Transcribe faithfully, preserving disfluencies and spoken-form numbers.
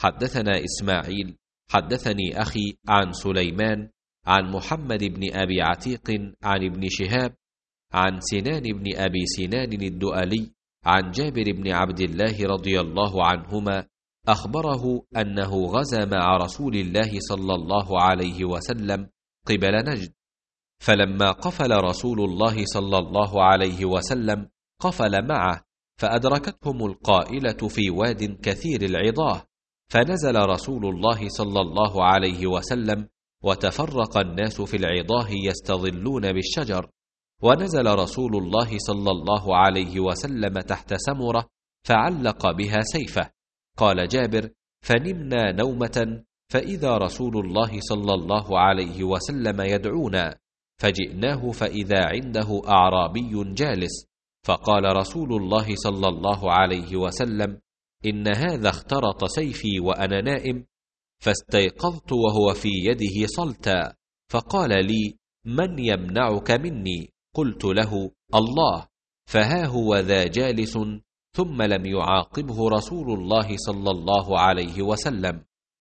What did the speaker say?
حدثنا إسماعيل حدثني أخي عن سليمان عن محمد بن أبي عتيق عن ابن شهاب عن سنان بن أبي سنان الدؤلي عن جابر بن عبد الله رضي الله عنهما أخبره أنه غزا مع رسول الله صلى الله عليه وسلم قبل نجد، فلما قفل رسول الله صلى الله عليه وسلم قفل معه، فأدركتهم القائلة في واد كثير العضاه، فنزل رسول الله صلى الله عليه وسلم وتفرق الناس في العضاه يستظلون بالشجر، ونزل رسول الله صلى الله عليه وسلم تحت سمرة فعلق بها سيفه. قال جابر: فنمنا نومة فإذا رسول الله صلى الله عليه وسلم يدعونا، فجئناه فإذا عنده أعرابي جالس، فقال رسول الله صلى الله عليه وسلم: إن هذا اخترط سيفي وأنا نائم، فاستيقظت وهو في يده صلتا، فقال لي: من يمنعك مني؟ قلت له: الله، فها هو ذا جالس، ثم لم يعاقبه رسول الله صلى الله عليه وسلم.